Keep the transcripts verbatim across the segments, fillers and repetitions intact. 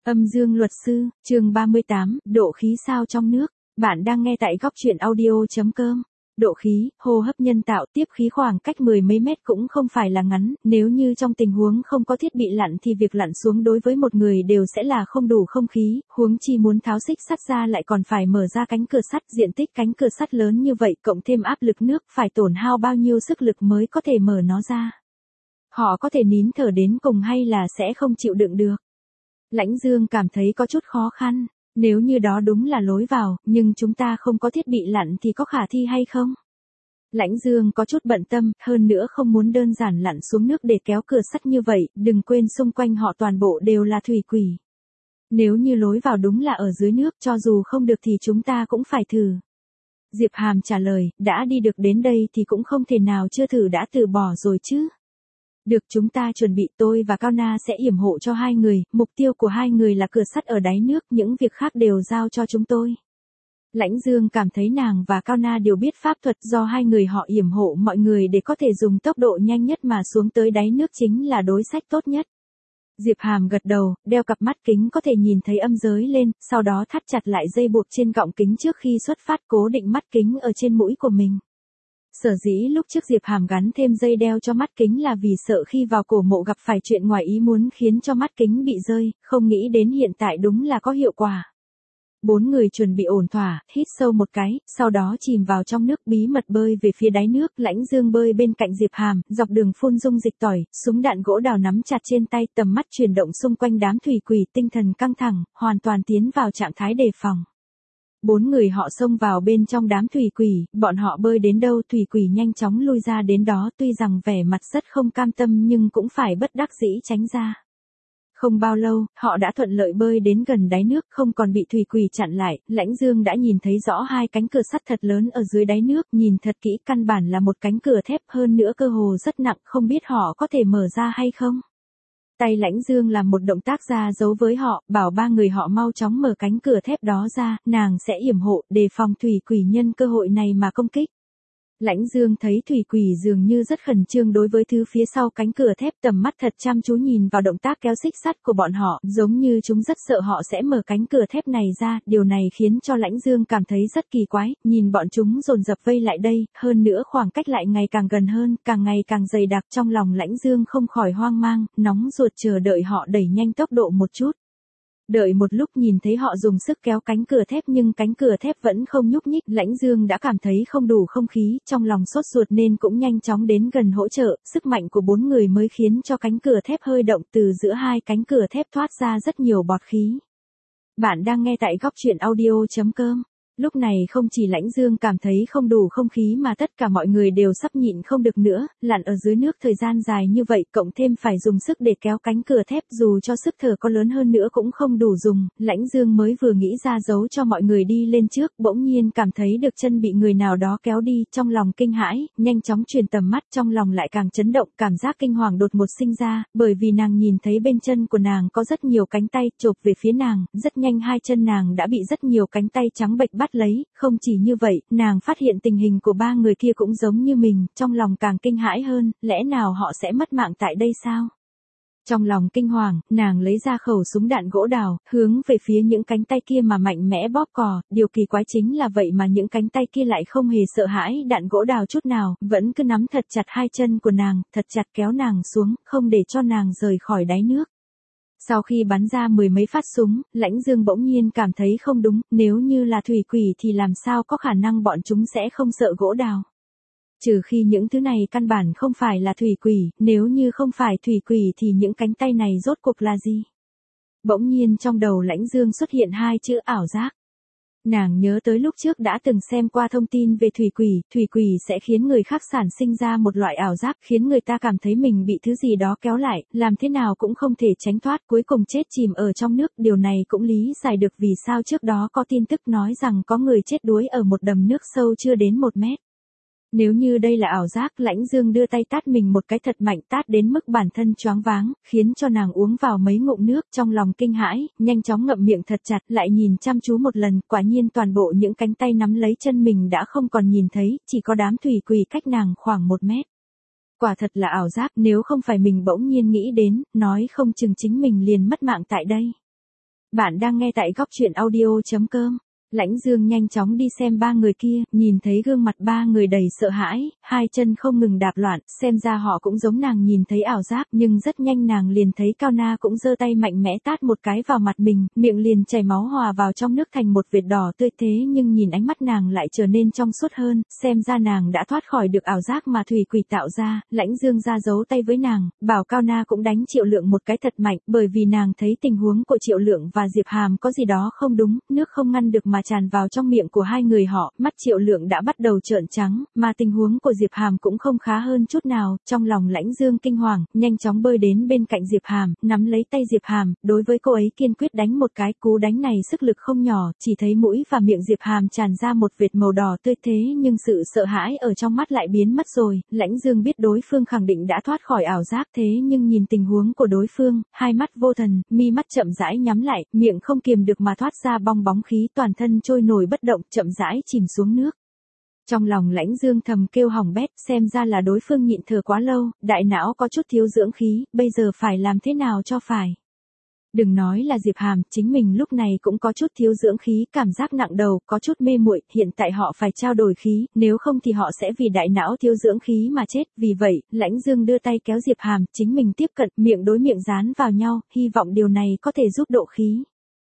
Âm dương luật sư, chương ba mươi tám, độ khí sao trong nước. Bạn đang nghe tại góc truyện audio.com. Độ khí, hô hấp nhân tạo tiếp khí khoảng cách mười mấy mét cũng không phải là ngắn, nếu như trong tình huống không có thiết bị lặn thì việc lặn xuống đối với một người đều sẽ là không đủ không khí, huống chi muốn tháo xích sắt ra lại còn phải mở ra cánh cửa sắt, diện tích cánh cửa sắt lớn như vậy cộng thêm áp lực nước phải tổn hao bao nhiêu sức lực mới có thể mở nó ra. Họ có thể nín thở đến cùng hay là sẽ không chịu đựng được. Lãnh Dương cảm thấy có chút khó khăn, nếu như đó đúng là lối vào, nhưng chúng ta không có thiết bị lặn thì có khả thi hay không? Lãnh Dương có chút bận tâm, hơn nữa không muốn đơn giản lặn xuống nước để kéo cửa sắt như vậy, đừng quên xung quanh họ toàn bộ đều là thủy quỷ. Nếu như lối vào đúng là ở dưới nước cho dù không được thì chúng ta cũng phải thử. Diệp Hàm trả lời, đã đi được đến đây thì cũng không thể nào chưa thử đã từ bỏ rồi chứ. Được, chúng ta chuẩn bị, tôi và Cao Na sẽ yểm hộ cho hai người, mục tiêu của hai người là cửa sắt ở đáy nước, những việc khác đều giao cho chúng tôi. Lãnh Dương cảm thấy nàng và Cao Na đều biết pháp thuật, do hai người họ yểm hộ mọi người để có thể dùng tốc độ nhanh nhất mà xuống tới đáy nước chính là đối sách tốt nhất. Diệp Hàm gật đầu, đeo cặp mắt kính có thể nhìn thấy âm giới lên, sau đó thắt chặt lại dây buộc trên gọng kính trước khi xuất phát, cố định mắt kính ở trên mũi của mình. Sở dĩ lúc trước Diệp Hàm gắn thêm dây đeo cho mắt kính là vì sợ khi vào cổ mộ gặp phải chuyện ngoài ý muốn khiến cho mắt kính bị rơi, không nghĩ đến hiện tại đúng là có hiệu quả. Bốn người chuẩn bị ổn thỏa, hít sâu một cái, sau đó chìm vào trong nước bí mật bơi về phía đáy nước. Lãnh Dương bơi bên cạnh Diệp Hàm, dọc đường phun dung dịch tỏi, súng đạn gỗ đào nắm chặt trên tay, tầm mắt chuyển động xung quanh đám thủy quỷ, tinh thần căng thẳng, hoàn toàn tiến vào trạng thái đề phòng. Bốn người họ xông vào bên trong đám thủy quỷ, bọn họ bơi đến đâu thủy quỷ nhanh chóng lui ra đến đó, tuy rằng vẻ mặt rất không cam tâm nhưng cũng phải bất đắc dĩ tránh ra. Không bao lâu, họ đã thuận lợi bơi đến gần đáy nước, không còn bị thủy quỷ chặn lại. Lãnh Dương đã nhìn thấy rõ hai cánh cửa sắt thật lớn ở dưới đáy nước, nhìn thật kỹ căn bản là một cánh cửa thép, hơn nữa cơ hồ rất nặng, không biết họ có thể mở ra hay không. Tay Lãnh Dương làm một động tác ra dấu với họ, bảo ba người họ mau chóng mở cánh cửa thép đó ra, nàng sẽ yểm hộ, đề phòng thủy quỷ nhân cơ hội này mà công kích. Lãnh Dương thấy thủy quỷ dường như rất khẩn trương đối với thứ phía sau cánh cửa thép, tầm mắt thật chăm chú nhìn vào động tác kéo xích sắt của bọn họ, giống như chúng rất sợ họ sẽ mở cánh cửa thép này ra, điều này khiến cho Lãnh Dương cảm thấy rất kỳ quái, nhìn bọn chúng dồn dập vây lại đây, hơn nữa khoảng cách lại ngày càng gần hơn, càng ngày càng dày đặc, trong lòng Lãnh Dương không khỏi hoang mang, nóng ruột chờ đợi họ đẩy nhanh tốc độ một chút. Đợi một lúc nhìn thấy họ dùng sức kéo cánh cửa thép nhưng cánh cửa thép vẫn không nhúc nhích, Lãnh Dương đã cảm thấy không đủ không khí, trong lòng sốt ruột nên cũng nhanh chóng đến gần hỗ trợ, sức mạnh của bốn người mới khiến cho cánh cửa thép hơi động, từ giữa hai cánh cửa thép thoát ra rất nhiều bọt khí. Bạn đang nghe tại góc truyện audio.com. Lúc này không chỉ Lãnh Dương cảm thấy không đủ không khí mà tất cả mọi người đều sắp nhịn không được nữa, lặn ở dưới nước thời gian dài như vậy cộng thêm phải dùng sức để kéo cánh cửa thép, dù cho sức thở có lớn hơn nữa cũng không đủ dùng. Lãnh Dương mới vừa nghĩ ra giấu cho mọi người đi lên trước, bỗng nhiên cảm thấy được chân bị người nào đó kéo đi, trong lòng kinh hãi, nhanh chóng chuyển tầm mắt, trong lòng lại càng chấn động, cảm giác kinh hoàng đột ngột sinh ra, bởi vì nàng nhìn thấy bên chân của nàng có rất nhiều cánh tay chộp về phía nàng, rất nhanh hai chân nàng đã bị rất nhiều cánh tay trắng bệch bắt lấy, không chỉ như vậy, nàng phát hiện tình hình của ba người kia cũng giống như mình, trong lòng càng kinh hãi hơn, lẽ nào họ sẽ mất mạng tại đây sao? Trong lòng kinh hoàng, nàng lấy ra khẩu súng đạn gỗ đào, hướng về phía những cánh tay kia mà mạnh mẽ bóp cò, điều kỳ quái chính là vậy mà những cánh tay kia lại không hề sợ hãi đạn gỗ đào chút nào, vẫn cứ nắm thật chặt hai chân của nàng, thật chặt kéo nàng xuống, không để cho nàng rời khỏi đáy nước. Sau khi bắn ra mười mấy phát súng, Lãnh Dương bỗng nhiên cảm thấy không đúng, nếu như là thủy quỷ thì làm sao có khả năng bọn chúng sẽ không sợ gỗ đào. Trừ khi những thứ này căn bản không phải là thủy quỷ, nếu như không phải thủy quỷ thì những cánh tay này rốt cuộc là gì? Bỗng nhiên trong đầu Lãnh Dương xuất hiện hai chữ ảo giác. Nàng nhớ tới lúc trước đã từng xem qua thông tin về thủy quỷ, thủy quỷ sẽ khiến người khác sản sinh ra một loại ảo giác, khiến người ta cảm thấy mình bị thứ gì đó kéo lại, làm thế nào cũng không thể tránh thoát, cuối cùng chết chìm ở trong nước, điều này cũng lý giải được vì sao trước đó có tin tức nói rằng có người chết đuối ở một đầm nước sâu chưa đến một mét. Nếu như đây là ảo giác, Lãnh Dương đưa tay tát mình một cái thật mạnh, tát đến mức bản thân choáng váng, khiến cho nàng uống vào mấy ngụm nước, trong lòng kinh hãi, nhanh chóng ngậm miệng thật chặt, lại nhìn chăm chú một lần, quả nhiên toàn bộ những cánh tay nắm lấy chân mình đã không còn nhìn thấy, chỉ có đám thủy quỷ cách nàng khoảng một mét. Quả thật là ảo giác, nếu không phải mình bỗng nhiên nghĩ đến, nói không chừng chính mình liền mất mạng tại đây. Bạn đang nghe tại góc chuyện audio chấm com. Lãnh Dương nhanh chóng đi xem ba người kia, nhìn thấy gương mặt ba người đầy sợ hãi, hai chân không ngừng đạp loạn, xem ra họ cũng giống nàng nhìn thấy ảo giác, nhưng rất nhanh nàng liền thấy Cao Na cũng giơ tay mạnh mẽ tát một cái vào mặt mình, miệng liền chảy máu hòa vào trong nước thành một vệt đỏ tươi, thế nhưng nhìn ánh mắt nàng lại trở nên trong suốt hơn, xem ra nàng đã thoát khỏi được ảo giác mà thủy quỷ tạo ra. Lãnh Dương ra giấu tay với nàng, bảo Cao Na cũng đánh Triệu Lượng một cái thật mạnh, bởi vì nàng thấy tình huống của Triệu Lượng và Diệp Hàm có gì đó không đúng, nước không ngăn được mà tràn vào trong miệng của hai người họ, mắt Triệu Lượng đã bắt đầu trợn trắng, mà tình huống của Diệp Hàm cũng không khá hơn chút nào, trong lòng Lãnh Dương kinh hoàng, nhanh chóng bơi đến bên cạnh Diệp Hàm, nắm lấy tay Diệp Hàm, đối với cô ấy kiên quyết đánh một cái, cú đánh này sức lực không nhỏ, chỉ thấy mũi và miệng Diệp Hàm tràn ra một vệt màu đỏ tươi, thế nhưng sự sợ hãi ở trong mắt lại biến mất rồi. Lãnh Dương biết đối phương khẳng định đã thoát khỏi ảo giác, thế nhưng nhìn tình huống của đối phương, hai mắt vô thần, mi mắt chậm rãi nhắm lại, miệng không kiềm được mà thoát ra bong bóng khí, toàn thân trôi nổi bất động, chậm rãi chìm xuống nước. Trong lòng Lãnh Dương thầm kêu hỏng bét, xem ra là đối phương nhịn thở quá lâu, đại não có chút thiếu dưỡng khí, bây giờ phải làm thế nào cho phải. Đừng nói là Diệp Hàm, chính mình lúc này cũng có chút thiếu dưỡng khí, cảm giác nặng đầu, có chút mê muội, hiện tại họ phải trao đổi khí, nếu không thì họ sẽ vì đại não thiếu dưỡng khí mà chết, vì vậy, Lãnh Dương đưa tay kéo Diệp Hàm, chính mình tiếp cận, miệng đối miệng dán vào nhau, hy vọng điều này có thể giúp độ khí.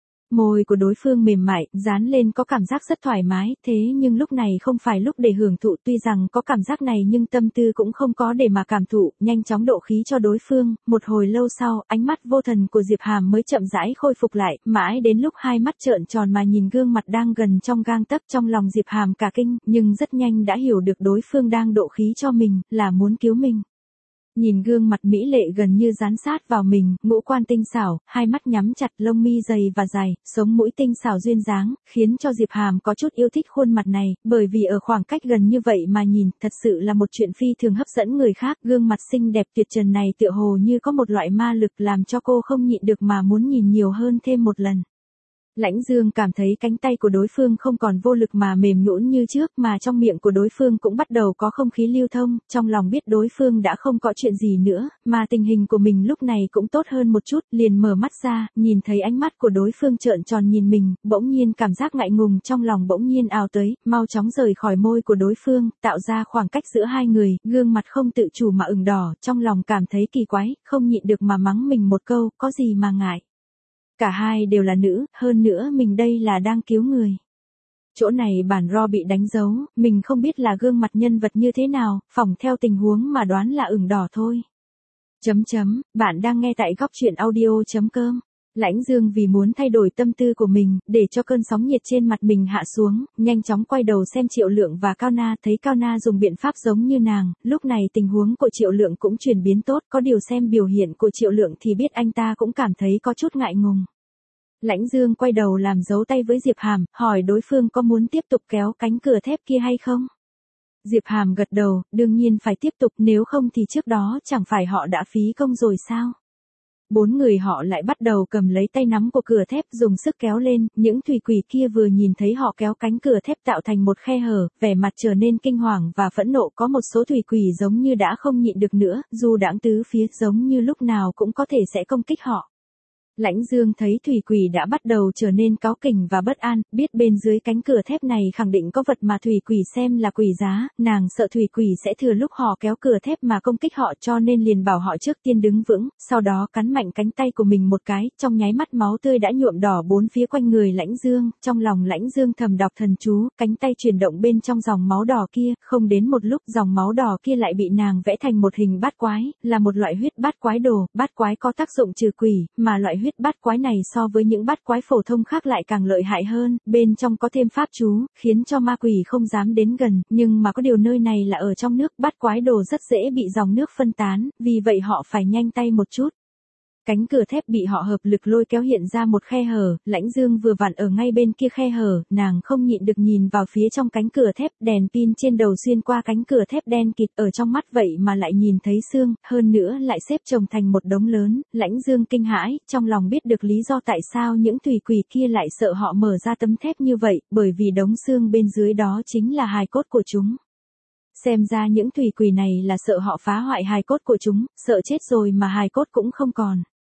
Môi của đối phương mềm mại, dán lên có cảm giác rất thoải mái, thế nhưng lúc này không phải lúc để hưởng thụ, tuy rằng có cảm giác này nhưng tâm tư cũng không có để mà cảm thụ, nhanh chóng độ khí cho đối phương, một hồi lâu sau, ánh mắt vô thần của Diệp Hàm mới chậm rãi khôi phục lại, mãi đến lúc hai mắt trợn tròn mà nhìn gương mặt đang gần trong gang tấc, trong lòng Diệp Hàm cả kinh, nhưng rất nhanh đã hiểu được đối phương đang độ khí cho mình, là muốn cứu mình. Nhìn gương mặt mỹ lệ gần như dán sát vào mình, ngũ quan tinh xảo, hai mắt nhắm chặt, lông mi dày và dài, sống mũi tinh xảo duyên dáng, khiến cho Diệp Hàm có chút yêu thích khuôn mặt này, bởi vì ở khoảng cách gần như vậy mà nhìn, thật sự là một chuyện phi thường hấp dẫn người khác, gương mặt xinh đẹp tuyệt trần này tựa hồ như có một loại ma lực làm cho cô không nhịn được mà muốn nhìn nhiều hơn thêm một lần. Lãnh Dương cảm thấy cánh tay của đối phương không còn vô lực mà mềm nhũn như trước, mà trong miệng của đối phương cũng bắt đầu có không khí lưu thông, trong lòng biết đối phương đã không có chuyện gì nữa, mà tình hình của mình lúc này cũng tốt hơn một chút, liền mở mắt ra, nhìn thấy ánh mắt của đối phương trợn tròn nhìn mình, bỗng nhiên cảm giác ngại ngùng trong lòng bỗng nhiên ào tới, mau chóng rời khỏi môi của đối phương, tạo ra khoảng cách giữa hai người, gương mặt không tự chủ mà ửng đỏ, trong lòng cảm thấy kỳ quái, không nhịn được mà mắng mình một câu, có gì mà ngại. Cả hai đều là nữ, hơn nữa mình đây là đang cứu người. Chỗ này bản ro bị đánh dấu, mình không biết là gương mặt nhân vật như thế nào, phỏng theo tình huống mà đoán là ửng đỏ thôi. Chấm chấm, bạn đang nghe tại góc chuyện audio chấm com. Lãnh Dương vì muốn thay đổi tâm tư của mình, để cho cơn sóng nhiệt trên mặt mình hạ xuống, nhanh chóng quay đầu xem Triệu Lượng và Cao Na, thấy Cao Na dùng biện pháp giống như nàng, lúc này tình huống của Triệu Lượng cũng chuyển biến tốt, có điều xem biểu hiện của Triệu Lượng thì biết anh ta cũng cảm thấy có chút ngại ngùng. Lãnh Dương quay đầu làm dấu tay với Diệp Hàm, hỏi đối phương có muốn tiếp tục kéo cánh cửa thép kia hay không? Diệp Hàm gật đầu, đương nhiên phải tiếp tục, nếu không thì trước đó chẳng phải họ đã phí công rồi sao? Bốn người họ lại bắt đầu cầm lấy tay nắm của cửa thép dùng sức kéo lên, những thủy quỷ kia vừa nhìn thấy họ kéo cánh cửa thép tạo thành một khe hở, vẻ mặt trở nên kinh hoàng và phẫn nộ, có một số thủy quỷ giống như đã không nhịn được nữa, dù đãng tứ phía giống như lúc nào cũng có thể sẽ công kích họ. Lãnh Dương thấy thủy quỷ đã bắt đầu trở nên cáu kỉnh và bất an, biết bên dưới cánh cửa thép này khẳng định có vật mà thủy quỷ xem là quỷ giá, nàng sợ thủy quỷ sẽ thừa lúc họ kéo cửa thép mà công kích họ, cho nên liền bảo họ trước tiên đứng vững, sau đó cắn mạnh cánh tay của mình một cái, trong nháy mắt máu tươi đã nhuộm đỏ bốn phía quanh người Lãnh Dương, trong lòng Lãnh Dương thầm đọc thần chú, cánh tay chuyển động bên trong dòng máu đỏ kia, không đến một lúc dòng máu đỏ kia lại bị nàng vẽ thành một hình bát quái, là một loại huyết bát quái đồ, bát quái có tác dụng trừ quỷ, mà loại huyết bát quái này so với những bát quái phổ thông khác lại càng lợi hại hơn, bên trong có thêm pháp chú, khiến cho ma quỷ không dám đến gần, nhưng mà có điều nơi này là ở trong nước, bát quái đồ rất dễ bị dòng nước phân tán, vì vậy họ phải nhanh tay một chút. Cánh cửa thép bị họ hợp lực lôi kéo hiện ra một khe hở, Lãnh Dương vừa vặn ở ngay bên kia khe hở, nàng không nhịn được nhìn vào phía trong cánh cửa thép, đèn pin trên đầu xuyên qua cánh cửa thép đen kịt, ở trong mắt vậy mà lại nhìn thấy xương, hơn nữa lại xếp chồng thành một đống lớn, Lãnh Dương kinh hãi, trong lòng biết được lý do tại sao những thủy quỷ kia lại sợ họ mở ra tấm thép như vậy, bởi vì đống xương bên dưới đó chính là hài cốt của chúng. Xem ra những thủy quỷ này là sợ họ phá hoại hài cốt của chúng, sợ chết rồi mà hài cốt cũng không còn.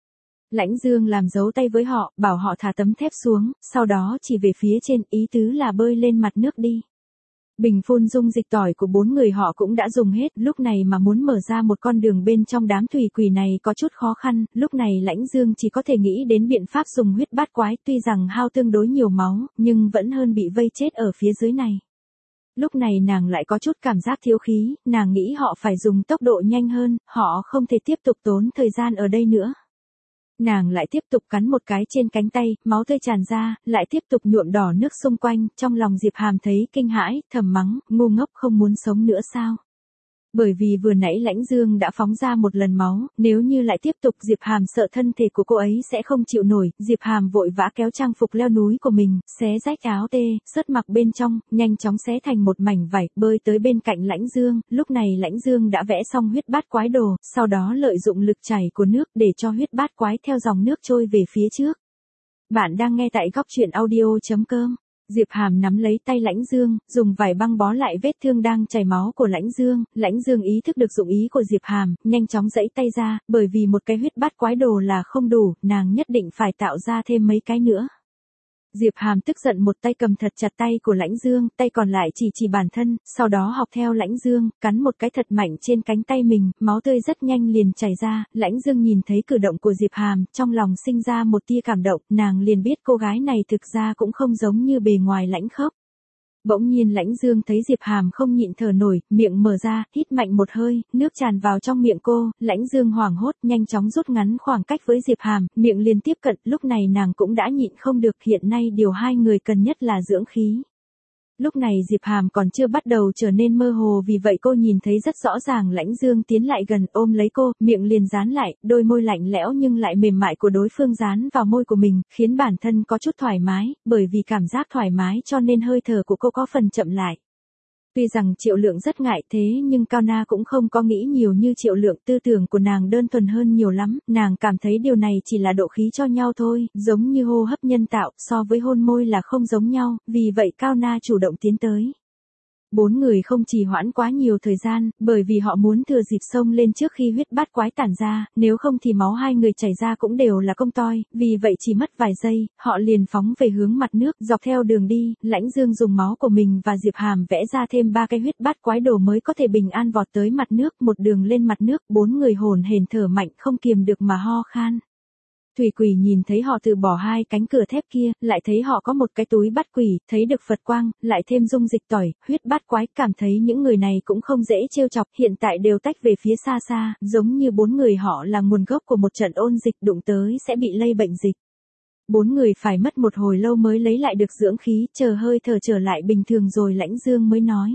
Lãnh Dương làm dấu tay với họ, bảo họ thả tấm thép xuống, sau đó chỉ về phía trên, ý tứ là bơi lên mặt nước đi. Bình phun dung dịch tỏi của bốn người họ cũng đã dùng hết, lúc này mà muốn mở ra một con đường bên trong đám thủy quỷ này có chút khó khăn, lúc này Lãnh Dương chỉ có thể nghĩ đến biện pháp dùng huyết bát quái, tuy rằng hao tương đối nhiều máu, nhưng vẫn hơn bị vây chết ở phía dưới này. Lúc này nàng lại có chút cảm giác thiếu khí, nàng nghĩ họ phải dùng tốc độ nhanh hơn, họ không thể tiếp tục tốn thời gian ở đây nữa. Nàng lại tiếp tục cắn một cái trên cánh tay, máu tươi tràn ra, lại tiếp tục nhuộm đỏ nước xung quanh, trong lòng Diệp Hàm thấy kinh hãi, thầm mắng, ngu ngốc không muốn sống nữa sao? Bởi vì vừa nãy Lãnh Dương đã phóng ra một lần máu, nếu như lại tiếp tục Diệp Hàm sợ thân thể của cô ấy sẽ không chịu nổi, Diệp Hàm vội vã kéo trang phục leo núi của mình, xé rách áo tê, sớt mặc bên trong, nhanh chóng xé thành một mảnh vải, bơi tới bên cạnh Lãnh Dương, lúc này Lãnh Dương đã vẽ xong huyết bát quái đồ, sau đó lợi dụng lực chảy của nước để cho huyết bát quái theo dòng nước trôi về phía trước. Bạn đang nghe tại góc truyện audio chấm com. Diệp Hàm nắm lấy tay Lãnh Dương, dùng vải băng bó lại vết thương đang chảy máu của Lãnh Dương, Lãnh Dương ý thức được dụng ý của Diệp Hàm, nhanh chóng giãy tay ra, bởi vì một cái huyết bát quái đồ là không đủ, nàng nhất định phải tạo ra thêm mấy cái nữa. Diệp Hàm tức giận một tay cầm thật chặt tay của Lãnh Dương, tay còn lại chỉ chỉ bản thân, sau đó học theo Lãnh Dương, cắn một cái thật mạnh trên cánh tay mình, máu tươi rất nhanh liền chảy ra, Lãnh Dương nhìn thấy cử động của Diệp Hàm, trong lòng sinh ra một tia cảm động, nàng liền biết cô gái này thực ra cũng không giống như bề ngoài lãnh khốc. Bỗng nhiên Lãnh Dương thấy Diệp Hàm không nhịn thở nổi, miệng mở ra, hít mạnh một hơi, nước tràn vào trong miệng cô, Lãnh Dương hoảng hốt, nhanh chóng rút ngắn khoảng cách với Diệp Hàm, miệng liền tiếp cận, lúc này nàng cũng đã nhịn không được, hiện nay điều hai người cần nhất là dưỡng khí. Lúc này Diệp Hàm còn chưa bắt đầu trở nên mơ hồ, vì vậy cô nhìn thấy rất rõ ràng Lãnh Dương tiến lại gần, ôm lấy cô, miệng liền dán lại, đôi môi lạnh lẽo nhưng lại mềm mại của đối phương dán vào môi của mình, khiến bản thân có chút thoải mái, bởi vì cảm giác thoải mái cho nên hơi thở của cô có phần chậm lại. Tuy rằng Triệu Lượng rất ngại thế nhưng Cao Na cũng không có nghĩ nhiều như Triệu Lượng, tư tưởng của nàng đơn thuần hơn nhiều lắm, nàng cảm thấy điều này chỉ là độ khí cho nhau thôi, giống như hô hấp nhân tạo, so với hôn môi là không giống nhau, vì vậy Cao Na chủ động tiến tới. Bốn người không trì hoãn quá nhiều thời gian, bởi vì họ muốn thừa dịp xông lên trước khi huyết bát quái tản ra, nếu không thì máu hai người chảy ra cũng đều là công toi, vì vậy chỉ mất vài giây, họ liền phóng về hướng mặt nước, dọc theo đường đi, Lãnh Dương dùng máu của mình và Diệp Hàm vẽ ra thêm ba cái huyết bát quái đồ mới có thể bình an vọt tới mặt nước, một đường lên mặt nước, bốn người hồn hển thở mạnh không kiềm được mà ho khan. Thủy quỷ nhìn thấy họ từ bỏ hai cánh cửa thép kia, lại thấy họ có một cái túi bắt quỷ, thấy được Phật quang, lại thêm dung dịch tỏi, huyết bát quái, cảm thấy những người này cũng không dễ trêu chọc, hiện tại đều tách về phía xa xa, giống như bốn người họ là nguồn gốc của một trận ôn dịch, đụng tới sẽ bị lây bệnh dịch. Bốn người phải mất một hồi lâu mới lấy lại được dưỡng khí, chờ hơi thở trở lại bình thường rồi Lãnh Dương mới nói.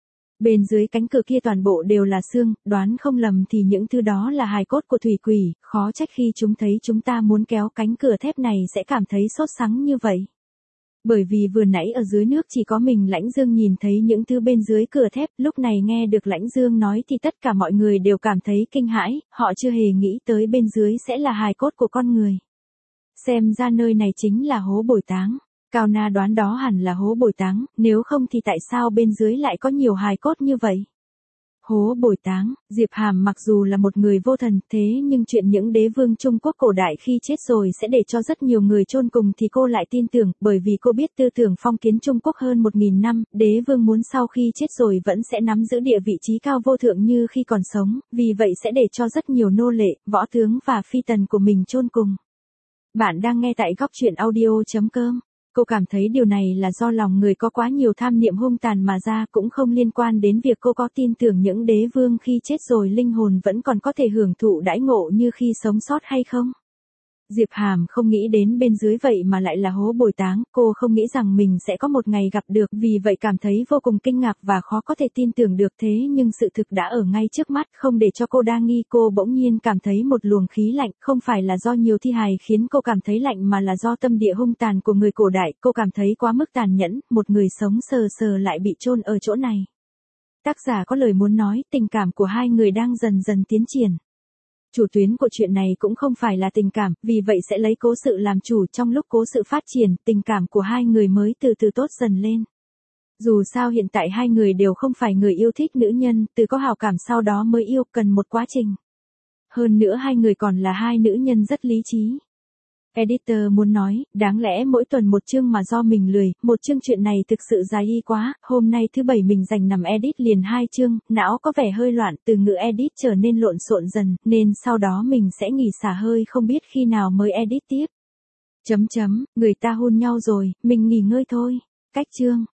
Bên dưới cánh cửa kia toàn bộ đều là xương, đoán không lầm thì những thứ đó là hài cốt của thủy quỷ, khó trách khi chúng thấy chúng ta muốn kéo cánh cửa thép này sẽ cảm thấy sốt sắng như vậy. Bởi vì vừa nãy ở dưới nước chỉ có mình Lãnh Dương nhìn thấy những thứ bên dưới cửa thép, lúc này nghe được Lãnh Dương nói thì tất cả mọi người đều cảm thấy kinh hãi, họ chưa hề nghĩ tới bên dưới sẽ là hài cốt của con người. Xem ra nơi này chính là hố bồi táng. Cao Na đoán đó hẳn là hố bồi táng, nếu không thì tại sao bên dưới lại có nhiều hài cốt như vậy? Hố bồi táng, Diệp Hàm mặc dù là một người vô thần, thế nhưng chuyện những đế vương Trung Quốc cổ đại khi chết rồi sẽ để cho rất nhiều người chôn cùng thì cô lại tin tưởng, bởi vì cô biết tư tưởng phong kiến Trung Quốc hơn một nghìn năm, đế vương muốn sau khi chết rồi vẫn sẽ nắm giữ địa vị trí cao vô thượng như khi còn sống, vì vậy sẽ để cho rất nhiều nô lệ, võ tướng và phi tần của mình chôn cùng. Bạn đang nghe tại góc truyện audio chấm com. Cô cảm thấy điều này là do lòng người có quá nhiều tham niệm hung tàn mà ra, cũng không liên quan đến việc cô có tin tưởng những đế vương khi chết rồi linh hồn vẫn còn có thể hưởng thụ đãi ngộ như khi sống sót hay không. Diệp Hàm không nghĩ đến bên dưới vậy mà lại là hố bồi táng, cô không nghĩ rằng mình sẽ có một ngày gặp được, vì vậy cảm thấy vô cùng kinh ngạc và khó có thể tin tưởng được, thế nhưng sự thực đã ở ngay trước mắt, không để cho cô đa nghi, cô bỗng nhiên cảm thấy một luồng khí lạnh, không phải là do nhiều thi hài khiến cô cảm thấy lạnh mà là do tâm địa hung tàn của người cổ đại, cô cảm thấy quá mức tàn nhẫn, một người sống sờ sờ lại bị chôn ở chỗ này. Tác giả có lời muốn nói, tình cảm của hai người đang dần dần tiến triển. Chủ tuyến của chuyện này cũng không phải là tình cảm, vì vậy sẽ lấy cố sự làm chủ, trong lúc cố sự phát triển, tình cảm của hai người mới từ từ tốt dần lên. Dù sao hiện tại hai người đều không phải người yêu thích nữ nhân, từ có hào cảm sau đó mới yêu, cần một quá trình. Hơn nữa hai người còn là hai nữ nhân rất lý trí. Editor muốn nói, đáng lẽ mỗi tuần một chương mà do mình lười, một chương chuyện này thực sự dài y quá, hôm nay thứ bảy mình dành nằm edit liền hai chương, não có vẻ hơi loạn, từ ngữ edit trở nên lộn xộn dần, nên sau đó mình sẽ nghỉ xả hơi không biết khi nào mới edit tiếp. Chấm chấm, người ta hôn nhau rồi, mình nghỉ ngơi thôi. Cách chương.